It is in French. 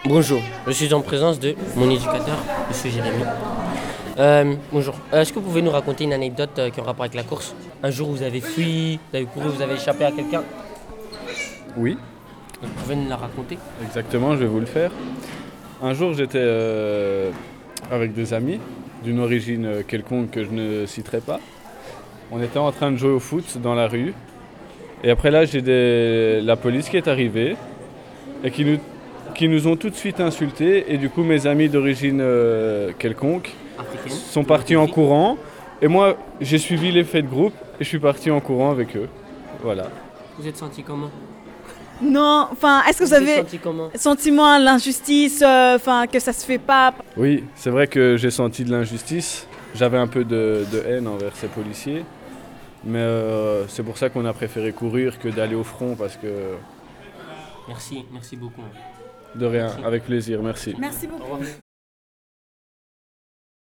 Bonjour, je suis en présence de mon éducateur, Monsieur Jérémy. Bonjour, est-ce que vous pouvez nous raconter une anecdote qui a un rapport avec la course? Un jour vous avez fui, vous avez couru, vous avez échappé à quelqu'un? Oui, Vous pouvez nous la raconter? exactement, je vais vous le faire. Un jour, j'étais avec des amis d'une origine quelconque que je ne citerai pas. On était en train de jouer au foot dans la rue. Et après là, la police qui est arrivée et qui nous ont tout de suite insultés. Et du coup, mes amis d'origine quelconque Africaine? sont partis en courant. Et moi, j'ai suivi l'effet de groupe et je suis parti en courant avec eux. Voilà. Vous êtes senti comment? Non, enfin, est-ce que vous êtes avez senti comment? sentiment l'injustice, enfin, que ça se fait pas? Oui, c'est vrai que j'ai senti de l'injustice. J'avais un peu de haine envers ces policiers. Mais c'est pour ça qu'on a préféré courir que d'aller au front parce que Merci beaucoup. de rien, Merci. avec plaisir, merci. Merci Au beaucoup. revoir.